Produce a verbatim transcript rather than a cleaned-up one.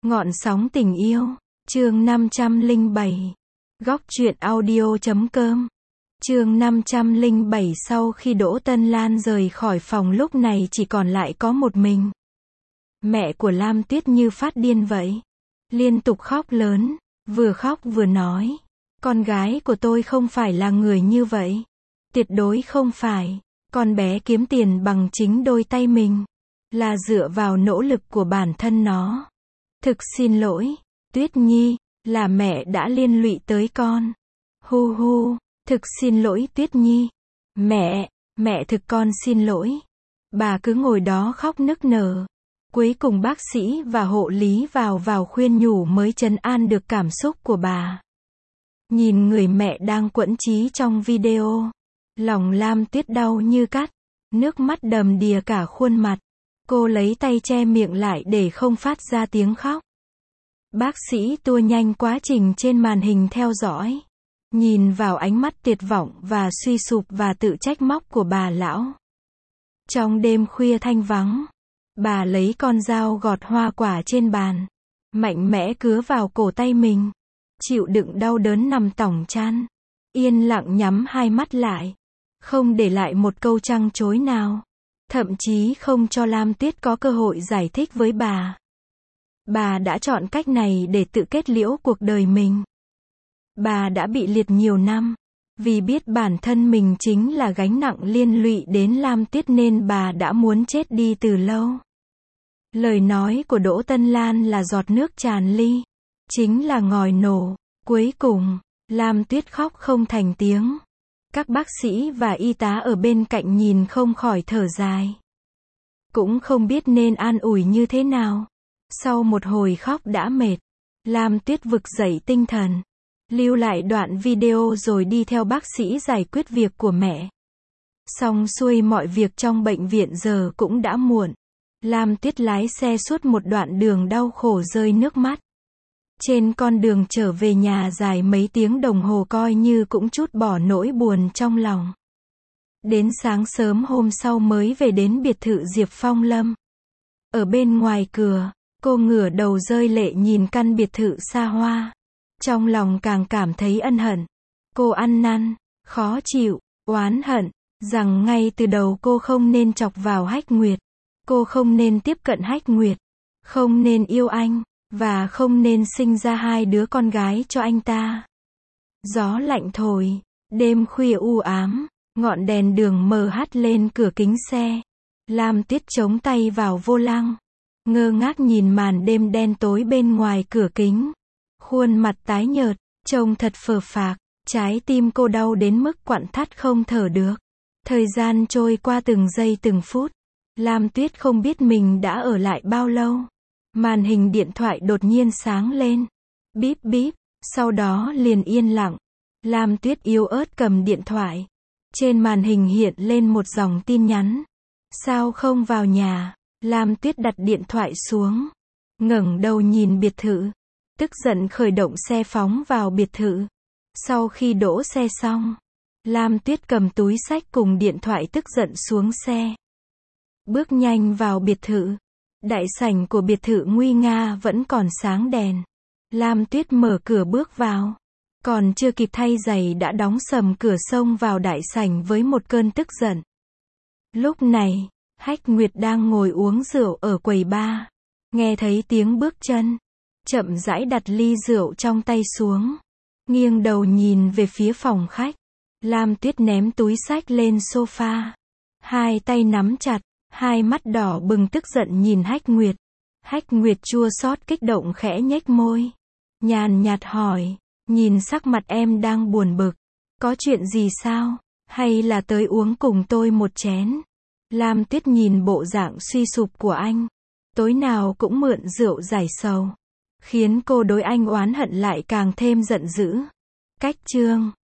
Ngọn sóng tình yêu, chương năm trăm lẻ bảy. Góc truyện audio chấm com. Chương năm trăm lẻ bảy. Sau khi Đỗ Tân Lan rời khỏi phòng, lúc này chỉ còn lại có một mình. Mẹ của Lam Tuyết như phát điên vậy. Liên tục khóc lớn, vừa khóc vừa nói. Con gái của tôi không phải là người như vậy. Tuyệt đối không phải. Con bé kiếm tiền bằng chính đôi tay mình. Là dựa vào nỗ lực của bản thân nó. Thực xin lỗi, Tuyết Nhi, là mẹ đã liên lụy tới con. Hu hu, thực xin lỗi Tuyết Nhi. Mẹ, mẹ thực con xin lỗi. Bà cứ ngồi đó khóc nức nở. Cuối cùng bác sĩ và hộ lý vào vào khuyên nhủ mới trấn an được cảm xúc của bà. Nhìn người mẹ đang quẫn trí trong video, lòng Lam Tuyết đau như cắt, nước mắt đầm đìa cả khuôn mặt. Cô lấy tay che miệng lại để không phát ra tiếng khóc. Bác sĩ tua nhanh quá trình trên màn hình theo dõi. Nhìn vào ánh mắt tuyệt vọng và suy sụp và tự trách móc của bà lão. Trong đêm khuya thanh vắng, bà lấy con dao gọt hoa quả trên bàn. Mạnh mẽ cứa vào cổ tay mình. Chịu đựng đau đớn nằm tỏng chăn. Yên lặng nhắm hai mắt lại. Không để lại một câu trăng trối nào. Thậm chí không cho Lam Tuyết có cơ hội giải thích với bà. Bà đã chọn cách này để tự kết liễu cuộc đời mình. Bà đã bị liệt nhiều năm. Vì biết bản thân mình chính là gánh nặng liên lụy đến Lam Tuyết nên bà đã muốn chết đi từ lâu. Lời nói của Đỗ Tân Lan là giọt nước tràn ly. Chính là ngòi nổ. Cuối cùng, Lam Tuyết khóc không thành tiếng. Các bác sĩ và y tá ở bên cạnh nhìn không khỏi thở dài. Cũng không biết nên an ủi như thế nào. Sau một hồi khóc đã mệt, Lam Tuyết vực dậy tinh thần. Lưu lại đoạn video rồi đi theo bác sĩ giải quyết việc của mẹ. Xong xuôi mọi việc trong bệnh viện giờ cũng đã muộn. Lam Tuyết lái xe suốt một đoạn đường đau khổ rơi nước mắt. Trên con đường trở về nhà dài mấy tiếng đồng hồ coi như cũng trút bỏ nỗi buồn trong lòng. Đến sáng sớm hôm sau mới về đến biệt thự Diệp Phong Lâm. Ở bên ngoài cửa, cô ngửa đầu rơi lệ nhìn căn biệt thự xa hoa. Trong lòng càng cảm thấy ân hận. Cô ăn năn, khó chịu, oán hận, rằng ngay từ đầu cô không nên chọc vào Hách Nguyệt. Cô không nên tiếp cận Hách Nguyệt. Không nên yêu anh. Và không nên sinh ra hai đứa con gái cho anh ta. Gió lạnh thổi, đêm khuya u ám, ngọn đèn đường mờ hắt lên cửa kính xe. Lam Tuyết chống tay vào vô lăng, ngơ ngác nhìn màn đêm đen tối bên ngoài cửa kính. Khuôn mặt tái nhợt, trông thật phờ phạc, trái tim cô đau đến mức quặn thắt không thở được. Thời gian trôi qua từng giây từng phút. Lam Tuyết không biết mình đã ở lại bao lâu. Màn hình điện thoại đột nhiên sáng lên. Bíp bíp, sau đó liền yên lặng. Lam Tuyết yếu ớt cầm điện thoại. Trên màn hình hiện lên một dòng tin nhắn. Sao không vào nhà? Lam Tuyết đặt điện thoại xuống. Ngẩng đầu nhìn biệt thự. Tức giận khởi động xe phóng vào biệt thự. Sau khi đỗ xe xong, Lam Tuyết cầm túi xách cùng điện thoại tức giận xuống xe. Bước nhanh vào biệt thự. Đại sảnh của biệt thự nguy nga vẫn còn sáng đèn. Lam Tuyết mở cửa bước vào. Còn chưa kịp thay giày đã đóng sầm cửa xông vào đại sảnh với một cơn tức giận. Lúc này, Hách Nguyệt đang ngồi uống rượu ở quầy bar. Nghe thấy tiếng bước chân. Chậm rãi đặt ly rượu trong tay xuống. Nghiêng đầu nhìn về phía phòng khách. Lam Tuyết ném túi xách lên sofa. Hai tay nắm chặt. Hai mắt đỏ bừng tức giận nhìn Hách Nguyệt. Hách Nguyệt chua xót kích động khẽ nhếch môi. Nhàn nhạt hỏi, nhìn sắc mặt em đang buồn bực. Có chuyện gì sao? Hay là tới uống cùng tôi một chén? Lam Tuyết nhìn bộ dạng suy sụp của anh. Tối nào cũng mượn rượu giải sầu. Khiến cô đối anh oán hận lại càng thêm giận dữ. Cách chương